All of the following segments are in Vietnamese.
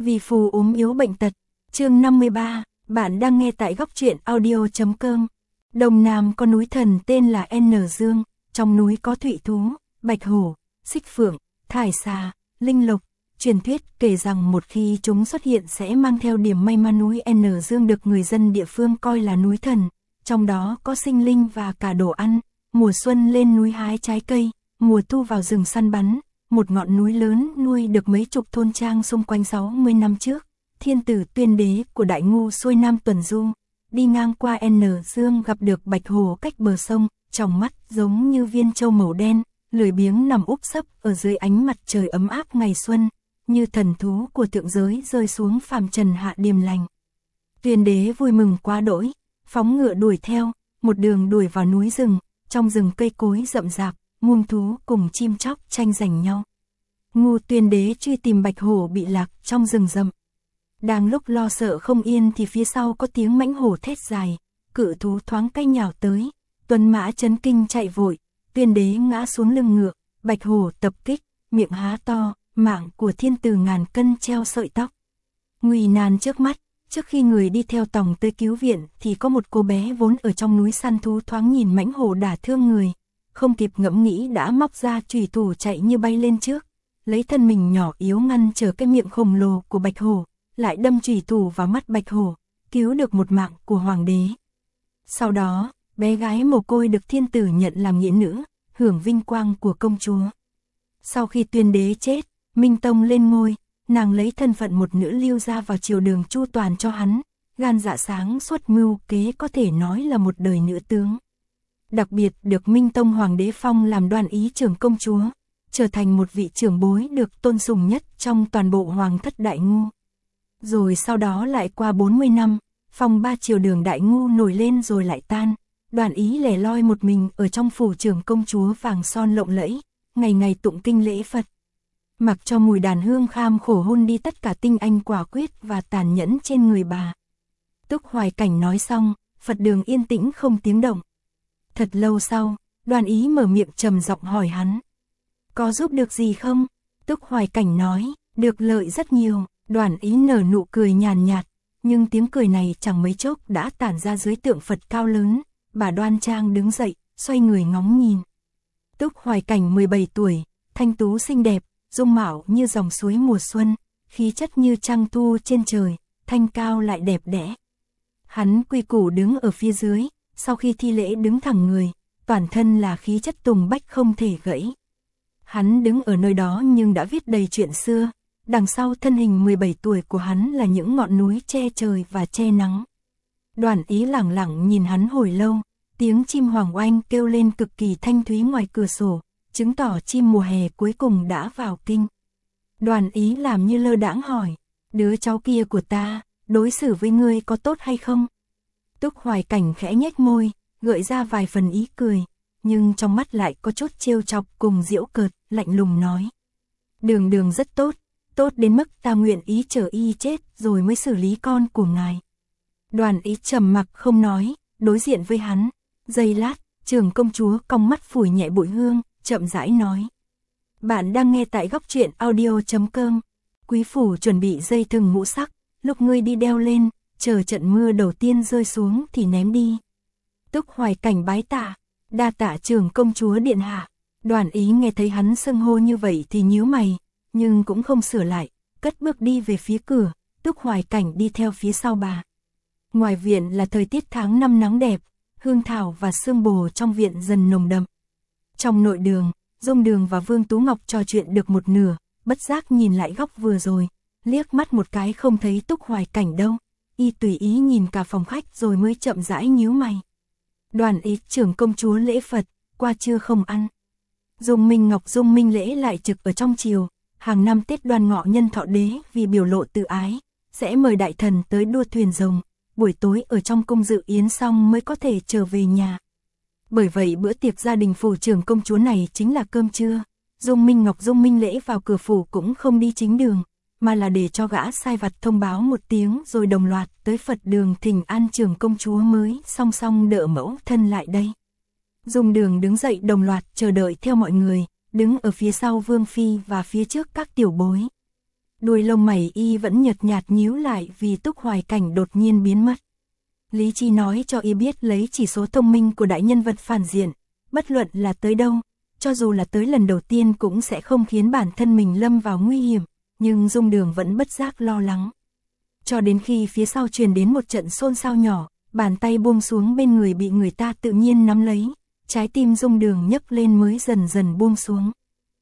Vì phù ốm yếu bệnh tật. Chương 53, bạn đang nghe tại góc truyện audio.com. Đông Nam có núi thần tên là N Dương, trong núi có thụy thú, bạch hổ, xích phượng, thải xà, linh lộc. Truyền thuyết kể rằng một khi chúng xuất hiện sẽ mang theo điểm may mắn. Núi N Dương được người dân địa phương coi là núi thần, trong đó có sinh linh và cả đồ ăn. Mùa xuân lên núi hái trái cây, mùa thu vào rừng săn bắn. Một ngọn núi lớn nuôi được mấy chục thôn trang xung quanh. 60 năm trước, thiên tử Tuyên Đế của Đại Ngu xuôi nam tuần du, đi ngang qua N Dương gặp được bạch hổ cách bờ sông, tròng mắt giống như viên châu màu đen, lười biếng nằm úp sấp ở dưới ánh mặt trời ấm áp ngày xuân, như thần thú của thượng giới rơi xuống phàm trần hạ điềm lành. Tuyên Đế vui mừng quá đỗi, phóng ngựa đuổi theo, một đường đuổi vào núi rừng, trong rừng cây cối rậm rạp, muông thú cùng chim chóc tranh giành nhau. Ngu Tuyên Đế truy tìm bạch hổ bị lạc trong rừng rậm. Đang lúc lo sợ không yên thì phía sau có tiếng mãnh hổ thét dài, cự thú thoáng cái nhào tới, tuần mã chấn kinh chạy vội, Tuyên Đế ngã xuống lưng ngựa, bạch hổ tập kích, miệng há to, mạng của thiên tử ngàn cân treo sợi tóc. Nguy nan trước mắt, trước khi người đi theo tòng tới cứu viện thì có một cô bé vốn ở trong núi săn thú thoáng nhìn mãnh hổ đả thương người, không kịp ngẫm nghĩ đã móc ra chùy thủ chạy như bay lên trước, lấy thân mình nhỏ yếu ngăn trở cái miệng khổng lồ của bạch hổ, lại đâm chùy thủ vào mắt bạch hổ, cứu được một mạng của hoàng đế. Sau đó, bé gái mồ côi được thiên tử nhận làm nghĩa nữ, hưởng vinh quang của công chúa. Sau khi Tuyên Đế chết, Minh Tông lên ngôi, nàng lấy thân phận một nữ lưu ra vào triều đường chu toàn cho hắn, gan dạ sáng suốt mưu kế, có thể nói là một đời nữ tướng. Đặc biệt được Minh Tông hoàng đế phong làm Đoan Ý trưởng công chúa, trở thành một vị trưởng bối được tôn sùng nhất trong toàn bộ hoàng thất Đại Ngu. Rồi sau đó lại qua 40 năm, phong ba triều đường Đại Ngu nổi lên rồi lại tan, Đoan Ý lẻ loi một mình ở trong phủ trưởng công chúa vàng son lộng lẫy, ngày ngày tụng kinh lễ Phật. Mặc cho mùi đàn hương kham khổ hôn đi tất cả tinh anh quả quyết và tàn nhẫn trên người bà. Túc Hoài Cảnh nói xong, Phật đường yên tĩnh không tiếng động. Thật lâu sau, Đoan Ý mở miệng trầm giọng hỏi hắn. Có giúp được gì không? Túc Hoài Cảnh nói, được lợi rất nhiều. Đoan Ý nở nụ cười nhàn nhạt, nhưng tiếng cười này chẳng mấy chốc đã tản ra dưới tượng Phật cao lớn. Bà đoan trang đứng dậy, xoay người ngóng nhìn. Túc Hoài Cảnh 17 tuổi, thanh tú xinh đẹp, dung mạo như dòng suối mùa xuân, khí chất như trăng thu trên trời, thanh cao lại đẹp đẽ. Hắn quy củ đứng ở phía dưới, sau khi thi lễ đứng thẳng người, toàn thân là khí chất tùng bách không thể gãy. Hắn đứng ở nơi đó nhưng đã viết đầy chuyện xưa, đằng sau thân hình 17 tuổi của hắn là những ngọn núi che trời và che nắng. Đoan Ý lẳng lặng nhìn hắn hồi lâu, tiếng chim hoàng oanh kêu lên cực kỳ thanh thúy ngoài cửa sổ, chứng tỏ chim mùa hè cuối cùng đã vào kinh. Đoan Ý làm như lơ đãng hỏi, đứa cháu kia của ta, đối xử với ngươi có tốt hay không? Túc Hoài Cảnh khẽ nhếch môi, gợi ra vài phần ý cười, nhưng trong mắt lại có chút trêu chọc cùng giễu cợt, lạnh lùng nói. Đường đường rất tốt, tốt đến mức ta nguyện ý chờ y chết rồi mới xử lý con của ngài. Đoan Ý trầm mặc không nói, đối diện với hắn. Giây lát, trưởng công chúa cong mắt phủi nhẹ bụi hương, chậm rãi nói. Bạn đang nghe tại góc truyện audio.com. Quý phủ chuẩn bị dây thừng ngũ sắc, lúc ngươi đi đeo lên, chờ trận mưa đầu tiên rơi xuống thì ném đi. Túc Hoài Cảnh bái tạ, đa tạ trưởng công chúa điện hạ. Đoan Ý nghe thấy hắn xưng hô như vậy thì nhíu mày, nhưng cũng không sửa lại, cất bước đi về phía cửa, Túc Hoài Cảnh đi theo phía sau bà. Ngoài viện là thời tiết tháng 5 nắng đẹp, hương thảo và sương bồ trong viện dần nồng đậm. Trong nội đường, Dung Đường và Vương Tú Ngọc trò chuyện được một nửa, bất giác nhìn lại góc vừa rồi, liếc mắt một cái không thấy Túc Hoài Cảnh đâu, y tùy ý nhìn cả phòng khách rồi mới chậm rãi nhíu mày. Đoan Ý trưởng công chúa lễ Phật, qua trưa không ăn. Dung Minh Ngọc Dung Minh lễ lại trực ở trong triều, hàng năm Tết Đoan Ngọ Nhân Thọ Đế vì biểu lộ tự ái, sẽ mời đại thần tới đua thuyền rồng, buổi tối ở trong cung dự yến xong mới có thể trở về nhà. Bởi vậy bữa tiệc gia đình phủ trưởng công chúa này chính là cơm trưa. Dung Minh Ngọc Dung Minh lễ vào cửa phủ cũng không đi chính đường, mà là để cho gã sai vặt thông báo một tiếng rồi đồng loạt tới Phật đường thỉnh an trưởng công chúa mới song song đỡ mẫu thân lại đây. Dung Đường đứng dậy đồng loạt chờ đợi theo mọi người, đứng ở phía sau Vương Phi và phía trước các tiểu bối. Đuôi lông mày y vẫn nhợt nhạt nhíu lại vì Túc Hoài Cảnh đột nhiên biến mất. Lý trí nói cho y biết lấy chỉ số thông minh của đại nhân vật phản diện, bất luận là tới đâu, cho dù là tới lần đầu tiên cũng sẽ không khiến bản thân mình lâm vào nguy hiểm, nhưng Dung Đường vẫn bất giác lo lắng. Cho đến khi phía sau truyền đến một trận xôn xao nhỏ, bàn tay buông xuống bên người bị người ta tự nhiên nắm lấy, trái tim Dung Đường nhấc lên mới dần dần buông xuống.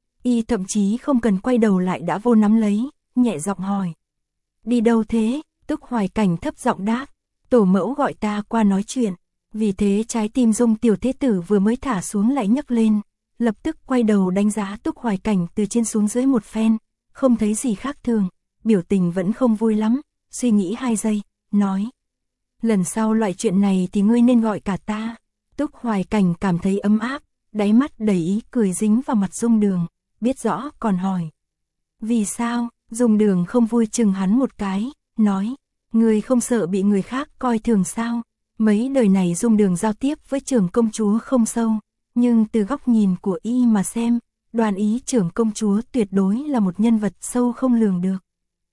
Y thậm chí không cần quay đầu lại đã vô nắm lấy, nhẹ giọng hỏi. Đi đâu thế? Túc Hoài Cảnh thấp giọng đáp. Tổ mẫu gọi ta qua nói chuyện. Vì thế trái tim Dung tiểu thế tử vừa mới thả xuống lại nhấc lên, lập tức quay đầu đánh giá Túc Hoài Cảnh từ trên xuống dưới một phen, không thấy gì khác thường, biểu tình vẫn không vui lắm, suy nghĩ 2 giây, nói. Lần sau loại chuyện này thì ngươi nên gọi cả ta. Túc Hoài Cảnh cảm thấy ấm áp, đáy mắt đầy ý cười dính vào mặt Dung Đường, biết rõ còn hỏi. Vì sao? Dung Đường không vui chừng hắn một cái, nói. Ngươi không sợ bị người khác coi thường sao? Mấy đời này Dung Đường giao tiếp với trưởng công chúa không sâu, nhưng từ góc nhìn của y mà xem, Đoàn Ý trưởng công chúa tuyệt đối là một nhân vật sâu không lường được.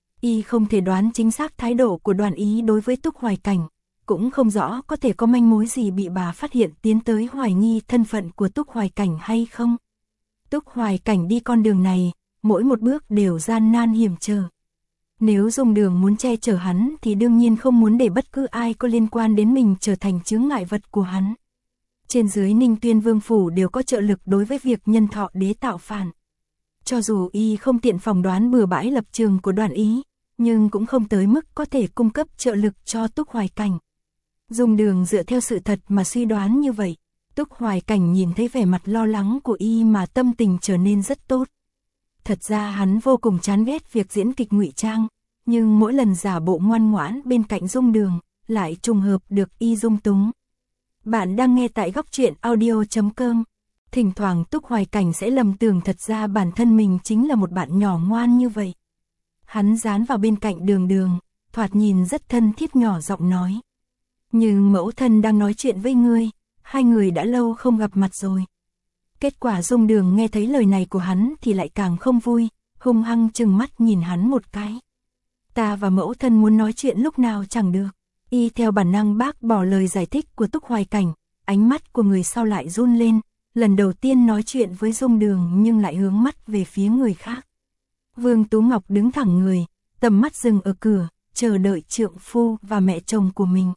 Y không thể đoán chính xác thái độ của Đoàn Ý đối với Túc Hoài Cảnh, cũng không rõ có thể có manh mối gì bị bà phát hiện tiến tới hoài nghi thân phận của Túc Hoài Cảnh hay không. Túc Hoài Cảnh đi con đường này, mỗi một bước đều gian nan hiểm trở. Nếu Dung Đường muốn che chở hắn thì đương nhiên không muốn để bất cứ ai có liên quan đến mình trở thành chướng ngại vật của hắn. Trên dưới Ninh Tuyên Vương Phủ đều có trợ lực đối với việc nhân thọ đế tạo phản. Cho dù y không tiện phỏng đoán bừa bãi lập trường của Đoàn Ý, nhưng cũng không tới mức có thể cung cấp trợ lực cho Túc Hoài Cảnh. Dung Đường dựa theo sự thật mà suy đoán như vậy, Túc Hoài Cảnh nhìn thấy vẻ mặt lo lắng của y mà tâm tình trở nên rất tốt. Thật ra hắn vô cùng chán ghét việc diễn kịch ngụy trang, nhưng mỗi lần giả bộ ngoan ngoãn bên cạnh Dung Đường, lại trùng hợp được y dung túng. Bạn đang nghe tại góc truyện audio.com. Thỉnh thoảng Túc Hoài Cảnh sẽ lầm tưởng thật ra bản thân mình chính là một bạn nhỏ ngoan như vậy. Hắn dán vào bên cạnh Đường Đường, thoạt nhìn rất thân thiết nhỏ giọng nói. Nhưng mẫu thân đang nói chuyện với ngươi, hai người đã lâu không gặp mặt rồi. Kết quả Dung Đường nghe thấy lời này của hắn thì lại càng không vui, hung hăng trừng mắt nhìn hắn một cái. Ta và mẫu thân muốn nói chuyện lúc nào chẳng được. Y theo bản năng bác bỏ lời giải thích của Túc Hoài Cảnh, ánh mắt của người sau lại run lên, lần đầu tiên nói chuyện với Dung Đường nhưng lại hướng mắt về phía người khác. Vương Tú Ngọc đứng thẳng người, tầm mắt dừng ở cửa, chờ đợi trượng phu và mẹ chồng của mình.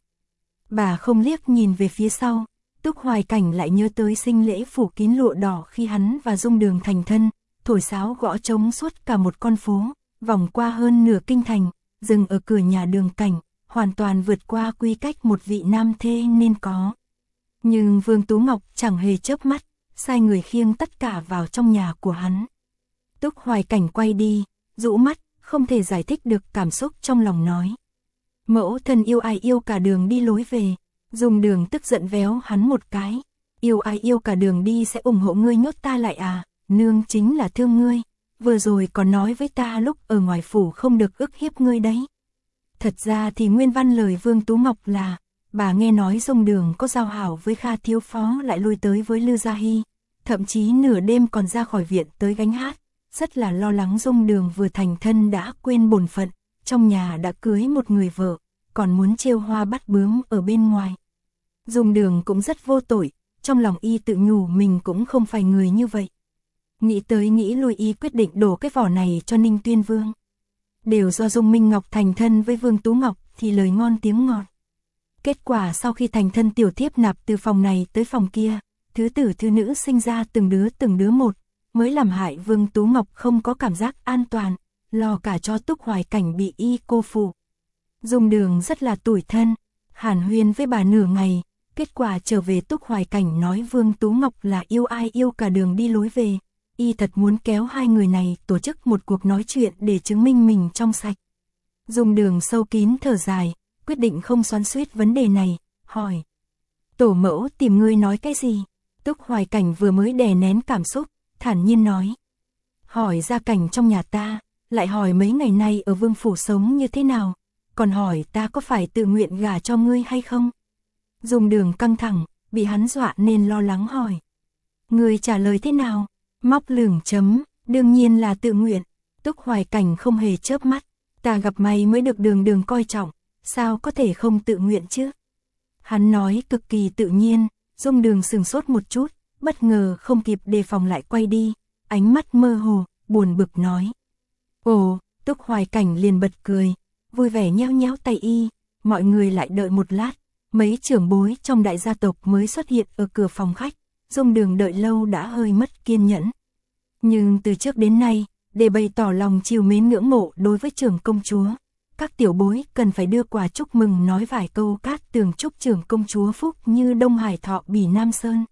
Bà không liếc nhìn về phía sau, Túc Hoài Cảnh lại nhớ tới sinh lễ phủ kín lụa đỏ khi hắn và Dung Đường thành thân, thổi sáo gõ trống suốt cả một con phố, vòng qua hơn nửa kinh thành, dừng ở cửa nhà Đường Cảnh, hoàn toàn vượt qua quy cách một vị nam thê nên có. Nhưng Vương Tú Ngọc chẳng hề chớp mắt, sai người khiêng tất cả vào trong nhà của hắn. Túc Hoài Cảnh quay đi, rũ mắt, không thể giải thích được cảm xúc trong lòng nói. Mẫu thân yêu ai yêu cả đường đi lối về. Dung Đường tức giận véo hắn một cái. Yêu ai yêu cả đường đi sẽ ủng hộ ngươi nhốt ta lại à? Nương chính là thương ngươi. Vừa rồi còn nói với ta lúc ở ngoài phủ không được ức hiếp ngươi đấy. Thật ra thì nguyên văn lời Vương Tú Ngọc là, bà nghe nói Dung Đường có giao hảo với Kha thiếu phó lại lui tới với Lư Gia Hy, thậm chí nửa đêm còn ra khỏi viện tới gánh hát, rất là lo lắng Dung Đường vừa thành thân đã quên bổn phận, trong nhà đã cưới một người vợ, còn muốn trêu hoa bắt bướm ở bên ngoài. Dung Đường cũng rất vô tội, trong lòng y tự nhủ mình cũng không phải người như vậy. Nghĩ tới nghĩ lui y quyết định đổ cái vỏ này cho Ninh Tuyên Vương. Đều do Dung Minh Ngọc thành thân với Vương Tú Ngọc thì lời ngon tiếng ngọt. Kết quả sau khi thành thân tiểu thiếp nạp từ phòng này tới phòng kia, thứ tử thứ nữ sinh ra từng đứa một, mới làm hại Vương Tú Ngọc không có cảm giác an toàn, lo cả cho Túc Hoài Cảnh bị y cô phụ. Dung Đường rất là tủi thân, hàn huyên với bà nửa ngày, kết quả trở về Túc Hoài Cảnh nói Vương Tú Ngọc là yêu ai yêu cả đường đi lối về. Y thật muốn kéo hai người này tổ chức một cuộc nói chuyện để chứng minh mình trong sạch. Dung Đường sâu kín thở dài, quyết định không xoắn xuýt vấn đề này, hỏi. Tổ mẫu tìm ngươi nói cái gì? Túc Hoài Cảnh vừa mới đè nén cảm xúc, thản nhiên nói. Hỏi gia cảnh trong nhà ta, lại hỏi mấy ngày nay ở Vương Phủ sống như thế nào, còn hỏi ta có phải tự nguyện gả cho ngươi hay không? Dung Đường căng thẳng, bị hắn dọa nên lo lắng hỏi. Ngươi trả lời thế nào? Móc lửng chấm, đương nhiên là tự nguyện. Túc Hoài Cảnh không hề chớp mắt, ta gặp mày mới được đường đường coi trọng, sao có thể không tự nguyện chứ? Hắn nói cực kỳ tự nhiên, Dung Đường sừng sốt một chút, bất ngờ không kịp đề phòng lại quay đi, ánh mắt mơ hồ, buồn bực nói. Ồ, Túc Hoài Cảnh liền bật cười, vui vẻ nhéo nhéo tay y, mọi người lại đợi một lát, mấy trưởng bối trong đại gia tộc mới xuất hiện ở cửa phòng khách, Dung Đường đợi lâu đã hơi mất kiên nhẫn. Nhưng từ trước đến nay, để bày tỏ lòng trìu mến ngưỡng mộ đối với trưởng công chúa, các tiểu bối cần phải đưa quà chúc mừng nói vài câu cát tường chúc trưởng công chúa phúc như Đông Hải Thọ Bỉ Nam Sơn.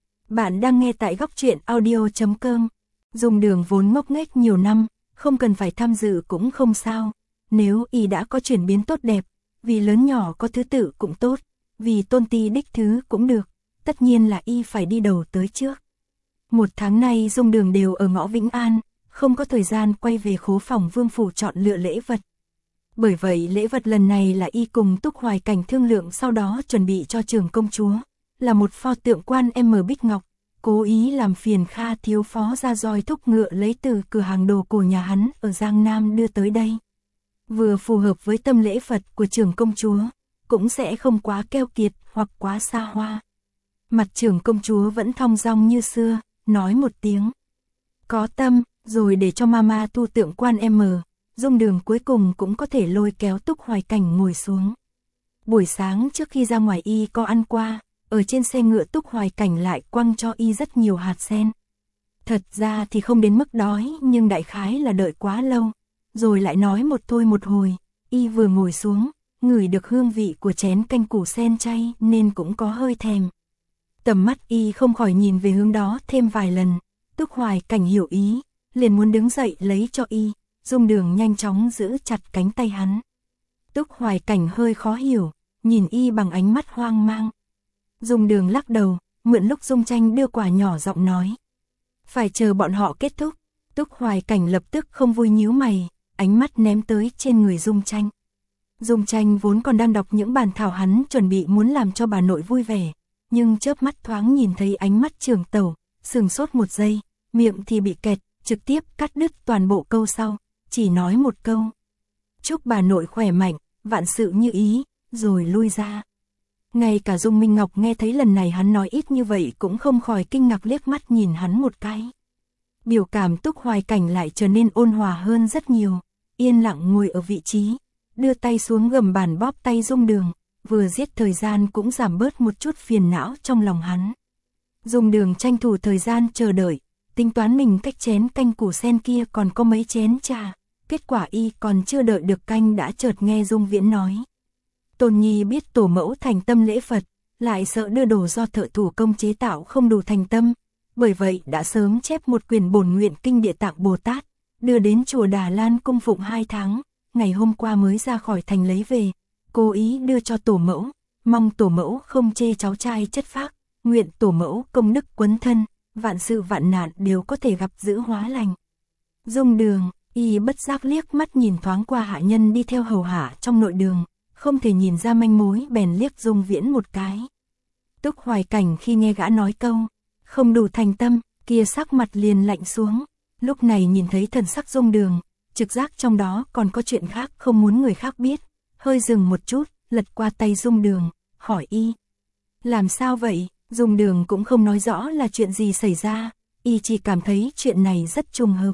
Bạn đang nghe tại góc truyện audio.com. Dung Đường vốn ngốc nghếch nhiều năm, không cần phải tham dự cũng không sao. Nếu y đã có chuyển biến tốt đẹp, vì lớn nhỏ có thứ tự cũng tốt, vì tôn ti đích thứ cũng được, tất nhiên là y phải đi đầu tới trước. Một tháng nay Dung Đường đều ở ngõ Vĩnh An, không có thời gian quay về khố phòng vương phủ chọn lựa lễ vật. Bởi vậy lễ vật lần này là y cùng Túc Hoài Cảnh thương lượng sau đó chuẩn bị cho trưởng công chúa, là một pho tượng quan Bích Ngọc, cố ý làm phiền Kha thiếu phó ra roi thúc ngựa lấy từ cửa hàng đồ cổ nhà hắn ở Giang Nam đưa tới đây. Vừa phù hợp với tâm lễ Phật của trưởng công chúa, cũng sẽ không quá keo kiệt hoặc quá xa hoa. Mặt trưởng công chúa vẫn thong dong như xưa, nói một tiếng. Có tâm, rồi để cho mama tu tượng quan Dung Đường cuối cùng cũng có thể lôi kéo Túc Hoài Cảnh ngồi xuống. Buổi sáng trước khi ra ngoài y có ăn qua, ở trên xe ngựa Túc Hoài Cảnh lại quăng cho y rất nhiều hạt sen. Thật ra thì không đến mức đói nhưng đại khái là đợi quá lâu, rồi lại nói một thôi một hồi, y vừa ngồi xuống, ngửi được hương vị của chén canh củ sen chay nên cũng có hơi thèm. Tầm mắt y không khỏi nhìn về hướng đó thêm vài lần, Túc Hoài Cảnh hiểu ý, liền muốn đứng dậy lấy cho y, Dung Đường nhanh chóng giữ chặt cánh tay hắn. Túc Hoài Cảnh hơi khó hiểu, nhìn y bằng ánh mắt hoang mang. Dung Đường lắc đầu, mượn lúc Dung Tranh đưa quà nhỏ giọng nói. Phải chờ bọn họ kết thúc. Túc Hoài Cảnh lập tức không vui nhíu mày, ánh mắt ném tới trên người Dung Tranh. Dung Tranh vốn còn đang đọc những bản thảo hắn chuẩn bị muốn làm cho bà nội vui vẻ, nhưng chớp mắt thoáng nhìn thấy ánh mắt trưởng tẩu, sừng sốt một giây, miệng thì bị kẹt, trực tiếp cắt đứt toàn bộ câu sau, chỉ nói một câu. Chúc bà nội khỏe mạnh, vạn sự như ý, rồi lui ra. Ngay cả Dung Minh Ngọc nghe thấy lần này hắn nói ít như vậy cũng không khỏi kinh ngạc liếc mắt nhìn hắn một cái. Biểu cảm Túc Hoài Cảnh lại trở nên ôn hòa hơn rất nhiều, yên lặng ngồi ở vị trí, đưa tay xuống gầm bàn bóp tay Dung Đường, vừa giết thời gian cũng giảm bớt một chút phiền não trong lòng hắn. Dung Đường tranh thủ thời gian chờ đợi, tính toán mình cách chén canh củ sen kia còn có mấy chén trà, kết quả y còn chưa đợi được canh đã chợt nghe Dung Viễn nói. Tôn Nhi biết tổ mẫu thành tâm lễ Phật, lại sợ đưa đồ do thợ thủ công chế tạo không đủ thành tâm, bởi vậy đã sớm chép một quyển bổn nguyện kinh Địa Tạng Bồ Tát, đưa đến chùa Đà Lan cung phụng 2 tháng, ngày hôm qua mới ra khỏi thành lấy về, cố ý đưa cho tổ mẫu, mong tổ mẫu không chê cháu trai chất phác, nguyện tổ mẫu công đức quấn thân, vạn sự vạn nạn đều có thể gặp giữ hóa lành. Dung Đường, y bất giác liếc mắt nhìn thoáng qua hạ nhân đi theo hầu hạ trong nội đường, không thể nhìn ra manh mối bèn liếc Dung Viễn một cái. Túc Hoài Cảnh khi nghe gã nói câu, không đủ thành tâm, kia sắc mặt liền lạnh xuống, lúc này nhìn thấy thần sắc Dung Đường, trực giác trong đó còn có chuyện khác không muốn người khác biết, hơi dừng một chút, lật qua tay Dung Đường, hỏi y. Làm sao vậy? Dung Đường cũng không nói rõ là chuyện gì xảy ra, y chỉ cảm thấy chuyện này rất trùng hợp.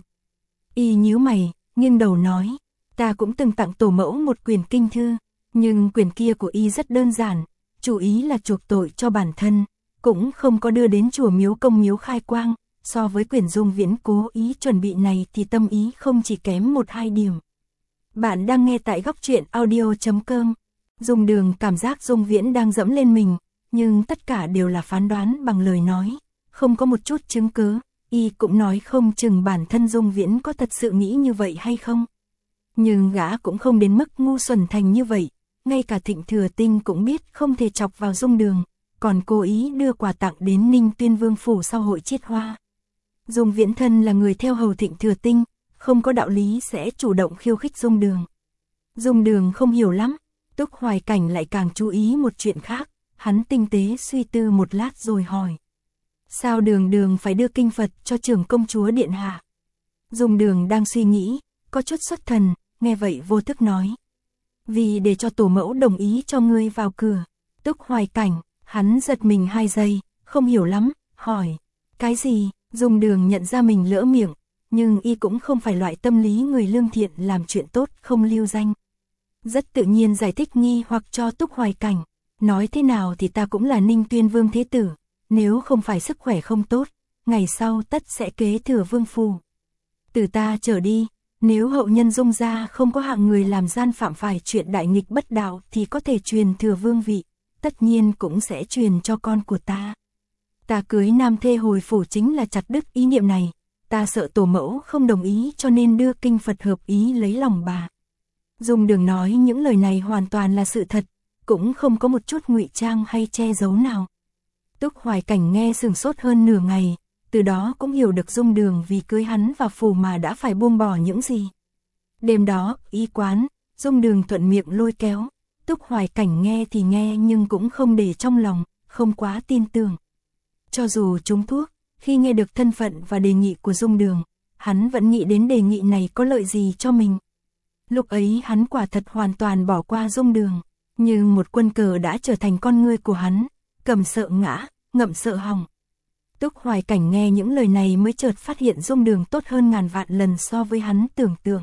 Y nhíu mày, nghiêng đầu nói, ta cũng từng tặng tổ mẫu một quyển kinh thư, nhưng quyển kia của y rất đơn giản, chủ ý là chuộc tội cho bản thân, cũng không có đưa đến chùa miếu công miếu khai quang, so với quyển Dung Viễn cố ý chuẩn bị này thì tâm ý không chỉ kém 1-2 điểm. Bạn đang nghe tại góc truyện audio.com. Dung Đường cảm giác Dung Viễn đang dẫm lên mình, nhưng tất cả đều là phán đoán bằng lời nói, không có một chút chứng cứ, y cũng nói không chừng bản thân Dung Viễn có thật sự nghĩ như vậy hay không. Nhưng gã cũng không đến mức ngu xuẩn thành như vậy, ngay cả Thịnh Thừa Tinh cũng biết không thể chọc vào Dung Đường, còn cố ý đưa quà tặng đến Ninh Tuyên Vương phủ sau hội chiết hoa. Dung Viễn thân là người theo hầu Thịnh Thừa Tinh, không có đạo lý sẽ chủ động khiêu khích Dung Đường. Dung Đường không hiểu lắm, Túc Hoài Cảnh lại càng chú ý một chuyện khác, hắn tinh tế suy tư một lát rồi hỏi. Sao Đường Đường phải đưa kinh Phật cho trưởng công chúa điện hạ? Dung Đường đang suy nghĩ, có chút xuất thần, nghe vậy vô thức nói. Vì để cho tổ mẫu đồng ý cho ngươi vào cửa. Túc Hoài Cảnh, hắn giật mình 2 giây, không hiểu lắm, hỏi. Cái gì? Dung Đường nhận ra mình lỡ miệng, nhưng y cũng không phải loại tâm lý người lương thiện làm chuyện tốt không lưu danh. Rất tự nhiên giải thích nghi hoặc cho Túc Hoài Cảnh. Nói thế nào thì ta cũng là Ninh Tuyên Vương thế tử, nếu không phải sức khỏe không tốt, ngày sau tất sẽ kế thừa vương phủ. Từ ta trở đi, nếu hậu nhân Dung gia không có hạng người làm gian phạm phải chuyện đại nghịch bất đạo thì có thể truyền thừa vương vị, tất nhiên cũng sẽ truyền cho con của ta. Ta cưới nam thê hồi phủ chính là chặt đứt ý niệm này, ta sợ tổ mẫu không đồng ý cho nên đưa kinh Phật hợp ý lấy lòng bà. Dung Đường nói những lời này hoàn toàn là sự thật, cũng không có một chút ngụy trang hay che giấu nào. Túc Hoài Cảnh nghe sửng sốt hơn nửa ngày, từ đó cũng hiểu được Dung Đường vì cưới hắn vào phủ mà đã phải buông bỏ những gì. Đêm đó, y quán, Dung Đường thuận miệng lôi kéo, Túc Hoài Cảnh nghe thì nghe nhưng cũng không để trong lòng, không quá tin tưởng. Cho dù trúng thuốc, khi nghe được thân phận và đề nghị của Dung Đường, hắn vẫn nghĩ đến đề nghị này có lợi gì cho mình. Lúc ấy hắn quả thật hoàn toàn bỏ qua Dung Đường, nhưng một quân cờ đã trở thành con ngươi của hắn, cầm sợ ngã, ngậm sợ hỏng. Túc Hoài Cảnh nghe những lời này mới chợt phát hiện Dung Đường tốt hơn ngàn vạn lần so với hắn tưởng tượng.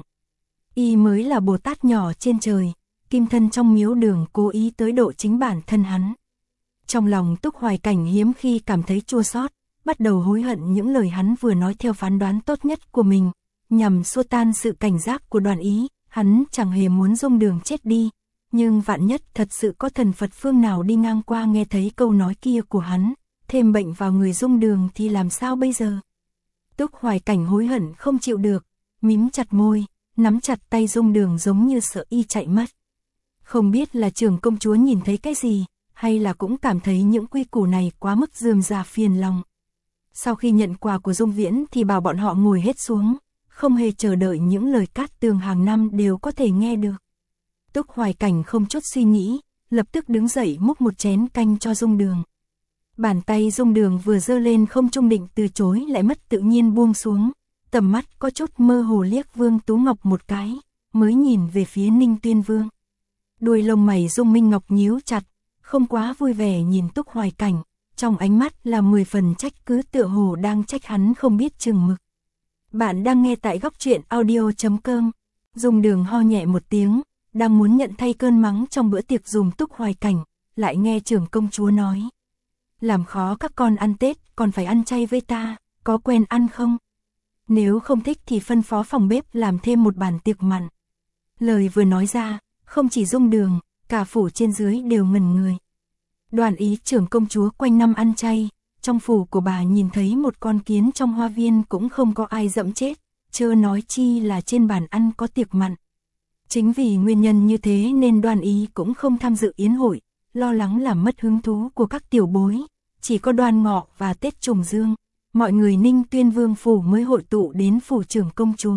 Y mới là Bồ Tát nhỏ trên trời, kim thân trong miếu đường cố ý tới độ chính bản thân hắn. Trong lòng Túc Hoài Cảnh hiếm khi cảm thấy chua xót, bắt đầu hối hận những lời hắn vừa nói theo phán đoán tốt nhất của mình, nhằm xua tan sự cảnh giác của Đoàn Ý. Hắn chẳng hề muốn Dung Đường chết đi, nhưng vạn nhất thật sự có thần Phật phương nào đi ngang qua nghe thấy câu nói kia của hắn, thêm bệnh vào người Dung Đường thì làm sao bây giờ? Túc Hoài Cảnh hối hận không chịu được, mím chặt môi, nắm chặt tay Dung Đường giống như sợ y chạy mất. Không biết là trưởng công chúa nhìn thấy cái gì, hay là cũng cảm thấy những quy củ này quá mức rườm rà phiền lòng. Sau khi nhận quà của Dung Viễn thì bảo bọn họ ngồi hết xuống, không hề chờ đợi những lời cát tường hàng năm đều có thể nghe được. Túc Hoài Cảnh không chút suy nghĩ, lập tức đứng dậy múc một chén canh cho Dung Đường. Bàn tay Dung Đường vừa giơ lên không trung định từ chối lại mất tự nhiên buông xuống, tầm mắt có chút mơ hồ liếc Vương Tú Ngọc một cái, mới nhìn về phía Ninh Tuyên Vương. Đuôi lông mày Dung Minh Ngọc nhíu chặt, không quá vui vẻ nhìn Túc Hoài Cảnh, trong ánh mắt là 10 phần trách cứ tựa hồ đang trách hắn không biết chừng mực. Bạn đang nghe tại góc truyện audio.com. Dung Đường ho nhẹ một tiếng, đang muốn nhận thay cơn mắng trong bữa tiệc dùm Túc Hoài Cảnh, lại nghe trưởng công chúa nói. Làm khó các con ăn Tết, còn phải ăn chay với ta, có quen ăn không? Nếu không thích thì phân phó phòng bếp làm thêm một bàn tiệc mặn. Lời vừa nói ra, không chỉ Dung Đường, cả phủ trên dưới đều ngẩn người. Đoàn Ý trưởng công chúa quanh năm ăn chay, trong phủ của bà nhìn thấy một con kiến trong hoa viên cũng không có ai dẫm chết, chớ nói chi là trên bàn ăn có tiệc mặn. Chính vì nguyên nhân như thế nên Đoàn Ý cũng không tham dự yến hội, lo lắng làm mất hứng thú của các tiểu bối, chỉ có Đoan Ngọ và Tết Trùng Dương, mọi người Ninh Tuyên Vương phủ mới hội tụ đến phủ trưởng công chúa.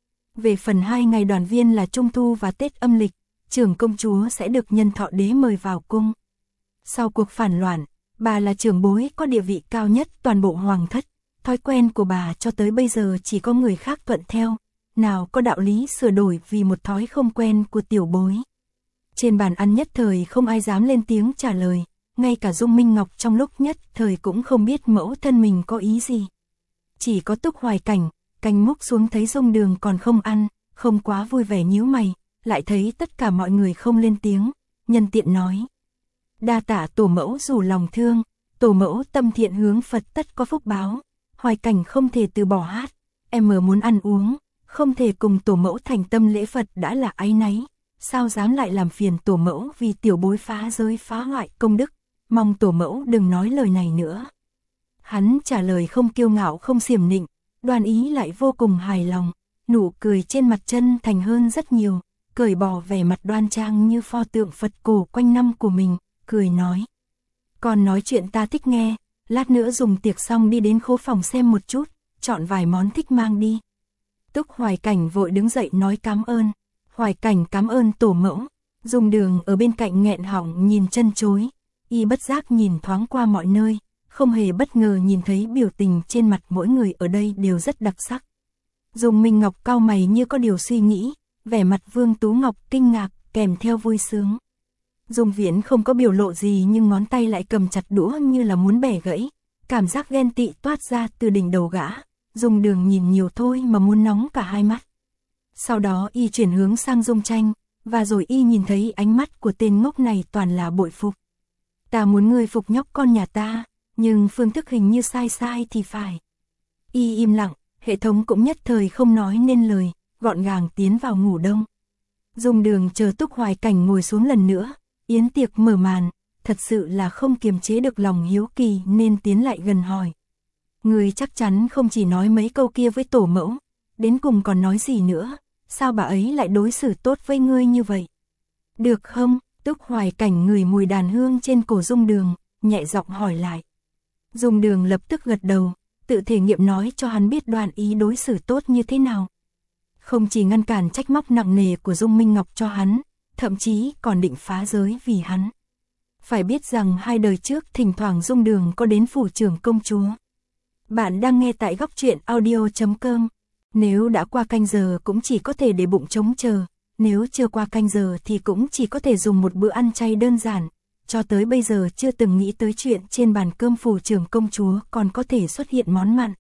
Về phần 2 ngày đoàn viên là Trung Thu và Tết âm lịch, trưởng công chúa sẽ được Nhân Thọ Đế mời vào cung. Sau cuộc phản loạn, bà là trưởng bối có địa vị cao nhất toàn bộ hoàng thất, thói quen của bà cho tới bây giờ chỉ có người khác thuận theo, nào có đạo lý sửa đổi vì một thói không quen của tiểu bối. Trên bàn ăn nhất thời không ai dám lên tiếng trả lời, ngay cả Dung Minh Ngọc trong lúc nhất thời cũng không biết mẫu thân mình có ý gì. Chỉ có Túc Hoài Cảnh, canh múc xuống thấy Dung Đường còn không ăn, không quá vui vẻ nhíu mày, lại thấy tất cả mọi người không lên tiếng, nhân tiện nói. Đa tạ tổ mẫu dù lòng thương, tổ mẫu tâm thiện hướng Phật tất có phúc báo, Hoài Cảnh không thể từ bỏ hát, em muốn ăn uống, không thể cùng tổ mẫu thành tâm lễ Phật đã là áy náy, sao dám lại làm phiền tổ mẫu vì tiểu bối phá giới phá hoại công đức, mong tổ mẫu đừng nói lời này nữa. Hắn trả lời không kiêu ngạo không xiểm nịnh, Đoàn Ý lại vô cùng hài lòng, nụ cười trên mặt chân thành hơn rất nhiều, cởi bỏ vẻ mặt đoan trang như pho tượng Phật cổ quanh năm của mình, cười nói. Còn nói chuyện ta thích nghe, lát nữa dùng tiệc xong đi đến khố phòng xem một chút, chọn vài món thích mang đi. Túc Hoài Cảnh vội đứng dậy nói cảm ơn. Hoài Cảnh cảm ơn tổ mẫu. Dung Đường ở bên cạnh nghẹn họng nhìn chân chối, y bất giác nhìn thoáng qua mọi nơi, không hề bất ngờ nhìn thấy biểu tình trên mặt mỗi người ở đây đều rất đặc sắc. Dung Minh Ngọc cau mày như có điều suy nghĩ, vẻ mặt Vương Tú Ngọc kinh ngạc, kèm theo vui sướng. Dung Viễn không có biểu lộ gì nhưng ngón tay lại cầm chặt đũa như là muốn bẻ gãy, cảm giác ghen tị toát ra từ đỉnh đầu gã. Dung Đường nhìn nhiều thôi mà muốn nóng cả hai mắt. Sau đó y chuyển hướng sang Dung Tranh, và rồi y nhìn thấy ánh mắt của tên ngốc này toàn là bội phục. Ta muốn ngươi phục nhóc con nhà ta, nhưng phương thức hình như sai thì phải. Y im lặng, hệ thống cũng nhất thời không nói nên lời, gọn gàng tiến vào ngủ đông. Dung Đường chờ Túc Hoài Cảnh ngồi xuống lần nữa, yến tiệc mở màn, thật sự là không kiềm chế được lòng hiếu kỳ nên tiến lại gần hỏi. Ngươi chắc chắn không chỉ nói mấy câu kia với tổ mẫu, đến cùng còn nói gì nữa, sao bà ấy lại đối xử tốt với ngươi như vậy? Được không? Túc Hoài Cảnh ngửi mùi đàn hương trên cổ Dung Đường, nhẹ giọng hỏi lại. Dung Đường lập tức gật đầu, tự thể nghiệm nói cho hắn biết Đoàn Ý đối xử tốt như thế nào. Không chỉ ngăn cản trách móc nặng nề của Dung Minh Ngọc cho hắn, thậm chí còn định phá giới vì hắn. Phải biết rằng 2 đời trước thỉnh thoảng Dung Đường có đến phủ trưởng công chúa. Bạn đang nghe tại góc truyện audio.com. Nếu đã qua canh giờ cũng chỉ có thể để bụng trống chờ, nếu chưa qua canh giờ thì cũng chỉ có thể dùng một bữa ăn chay đơn giản. Cho tới bây giờ chưa từng nghĩ tới chuyện trên bàn cơm phủ trưởng công chúa còn có thể xuất hiện món mặn.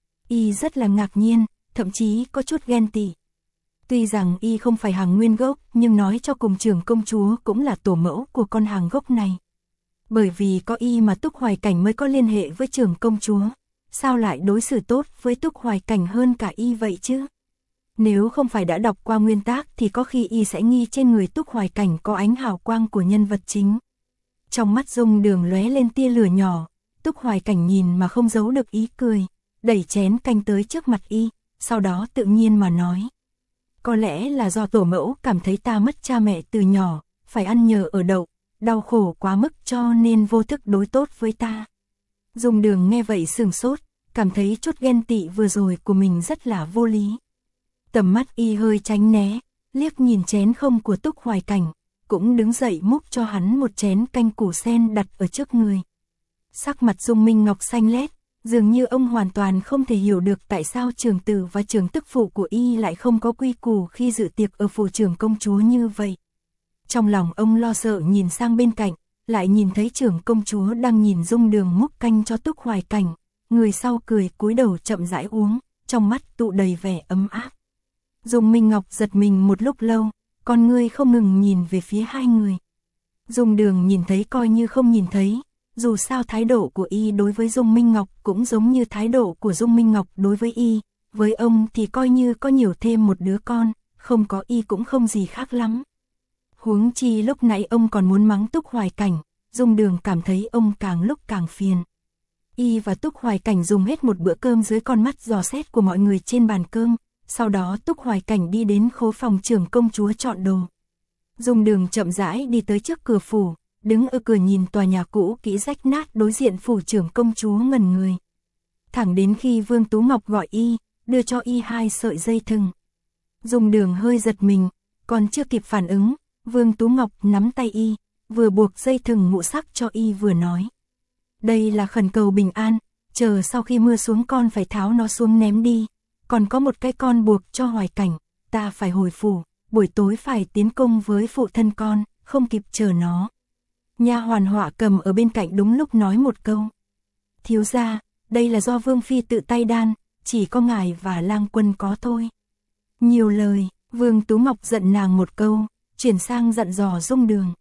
Y rất là ngạc nhiên, thậm chí có chút ghen tị. Tuy rằng y không phải hàng nguyên gốc, nhưng nói cho cùng trưởng công chúa cũng là tổ mẫu của con hàng gốc này. Bởi vì có y mà Túc Hoài Cảnh mới có liên hệ với trưởng công chúa. Sao lại đối xử tốt với Túc Hoài Cảnh hơn cả y vậy chứ? Nếu không phải đã đọc qua nguyên tác thì có khi y sẽ nghi trên người Túc Hoài Cảnh có ánh hào quang của nhân vật chính. Trong mắt Dung Đường lóe lên tia lửa nhỏ, Túc Hoài Cảnh nhìn mà không giấu được ý cười, đẩy chén canh tới trước mặt y, sau đó tự nhiên mà nói. Có lẽ là do tổ mẫu cảm thấy ta mất cha mẹ từ nhỏ, phải ăn nhờ ở đậu, đau khổ quá mức cho nên vô thức đối tốt với ta. Dung Đường nghe vậy sửng sốt, cảm thấy chút ghen tị vừa rồi của mình rất là vô lý. Tầm mắt y hơi tránh né, liếc nhìn chén không của Túc Hoài Cảnh, cũng đứng dậy múc cho hắn một chén canh củ sen đặt ở trước người. Sắc mặt Dung Minh Ngọc xanh lét, dường như ông hoàn toàn không thể hiểu được tại sao trưởng tử và trưởng tức phụ của y lại không có quy củ khi dự tiệc ở phủ trưởng công chúa như vậy. Trong lòng ông lo sợ nhìn sang bên cạnh, lại nhìn thấy trưởng công chúa đang nhìn Dung Đường múc canh cho Túc Hoài Cảnh, người sau cười cúi đầu chậm rãi uống, trong mắt tụ đầy vẻ ấm áp. Dung Minh Ngọc giật mình một lúc lâu, con ngươi không ngừng nhìn về phía hai người. Dung Đường nhìn thấy coi như không nhìn thấy, dù sao thái độ của y đối với Dung Minh Ngọc cũng giống như thái độ của Dung Minh Ngọc đối với y, với ông thì coi như có nhiều thêm một đứa con, không có y cũng không gì khác lắm. Huống chi lúc nãy ông còn muốn mắng Túc Hoài Cảnh, Dung Đường cảm thấy ông càng lúc càng phiền. Y và Túc Hoài Cảnh dùng hết một bữa cơm dưới con mắt dò xét của mọi người trên bàn cơm, sau đó Túc Hoài Cảnh đi đến khố phòng trưởng công chúa chọn đồ. Dung Đường chậm rãi đi tới trước cửa phủ, đứng ở cửa nhìn tòa nhà cũ kỹ rách nát đối diện phủ trưởng công chúa ngẩn người. Thẳng đến khi Vương Tú Ngọc gọi y, đưa cho y 2 sợi dây thừng. Dung Đường hơi giật mình, còn chưa kịp phản ứng, Vương Tú Ngọc nắm tay y, vừa buộc dây thừng ngũ sắc cho y vừa nói. Đây là khẩn cầu bình an, chờ sau khi mưa xuống con phải tháo nó xuống ném đi. Còn có một cái con buộc cho Hoài Cảnh, ta phải hồi phủ, buổi tối phải tiến công với phụ thân con, không kịp chờ nó. Nha hoàn Họa Cầm ở bên cạnh đúng lúc nói một câu. Thiếu gia, đây là do Vương Phi tự tay đan, chỉ có ngài và Lang Quân có thôi. Nhiều lời, Vương Tú Ngọc giận nàng một câu, chuyển sang dặn dò Dung Đường.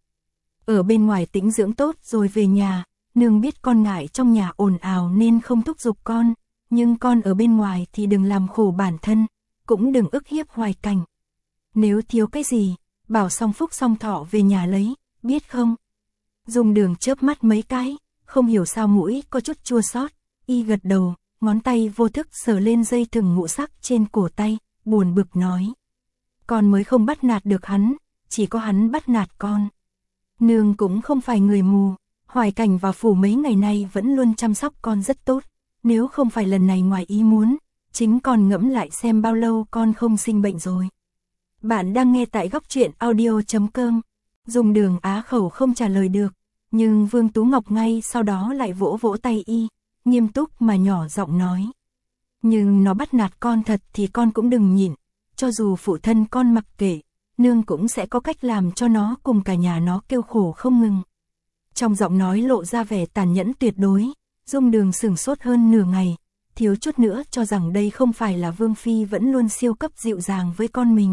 Ở bên ngoài tĩnh dưỡng tốt rồi về nhà, nương biết con ngại trong nhà ồn ào nên không thúc giục con, nhưng con ở bên ngoài thì đừng làm khổ bản thân, cũng đừng ức hiếp Hoài Cảnh. Nếu thiếu cái gì, bảo song phúc song thọ về nhà lấy, biết không? Dung Đường chớp mắt mấy cái, không hiểu sao mũi có chút chua xót, y gật đầu, ngón tay vô thức sờ lên dây thừng ngũ sắc trên cổ tay, buồn bực nói. Con mới không bắt nạt được hắn, chỉ có hắn bắt nạt con. Nương cũng không phải người mù, Hoài Cảnh vào phủ mấy ngày nay vẫn luôn chăm sóc con rất tốt, nếu không phải lần này ngoài ý muốn, chính con ngẫm lại xem bao lâu con không sinh bệnh rồi. Bạn đang nghe tại góc truyện audio.com. Dung Đường á khẩu không trả lời được, nhưng Vương Tú Ngọc ngay sau đó lại vỗ vỗ tay y, nghiêm túc mà nhỏ giọng nói. Nhưng nó bắt nạt con thật thì con cũng đừng nhịn, cho dù phụ thân con mặc kệ, nương cũng sẽ có cách làm cho nó cùng cả nhà nó kêu khổ không ngừng. Trong giọng nói lộ ra vẻ tàn nhẫn tuyệt đối, Dung Đường sửng sốt hơn nửa ngày, thiếu chút nữa cho rằng đây không phải là Vương Phi vẫn luôn siêu cấp dịu dàng với con mình.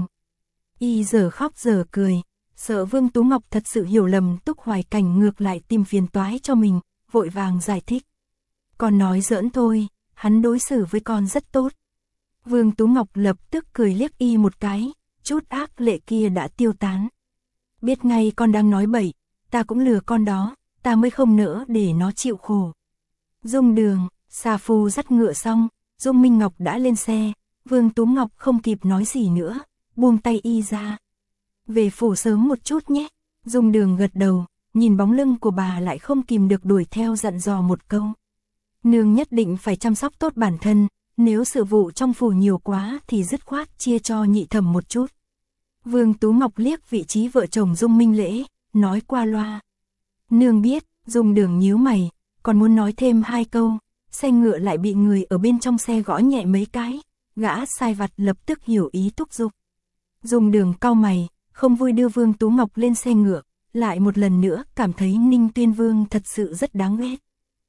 Y giờ khóc giờ cười, sợ Vương Tú Ngọc thật sự hiểu lầm Túc Hoài Cảnh ngược lại tìm phiền toái cho mình, vội vàng giải thích. Con nói giỡn thôi, hắn đối xử với con rất tốt. Vương Tú Ngọc lập tức cười liếc Y một cái, chút ác lệ kia đã tiêu tán. Biết ngay con đang nói bậy, ta cũng lừa con đó, ta mới không nỡ để nó chịu khổ. Dung Đường, Sa Phu dắt ngựa xong, Dung Minh Ngọc đã lên xe, Vương Tú Ngọc không kịp nói gì nữa, buông tay Y ra. Về phủ sớm một chút nhé. Dung Đường gật đầu, nhìn bóng lưng của bà lại không kìm được đuổi theo dặn dò một câu. Nương nhất định phải chăm sóc tốt bản thân, nếu sự vụ trong phủ nhiều quá thì dứt khoát chia cho nhị thẩm một chút. Vương Tú Ngọc liếc vị trí vợ chồng Dung Minh Lễ, nói qua loa. Nương biết. Dung Đường nhíu mày, còn muốn nói thêm hai câu, xe ngựa lại bị người ở bên trong xe gõ nhẹ mấy cái, gã sai vặt lập tức hiểu ý thúc giục. Dung Đường cau mày, không vui đưa Vương Tú Ngọc lên xe ngựa, lại một lần nữa cảm thấy Ninh Tuyên Vương thật sự rất đáng ghét.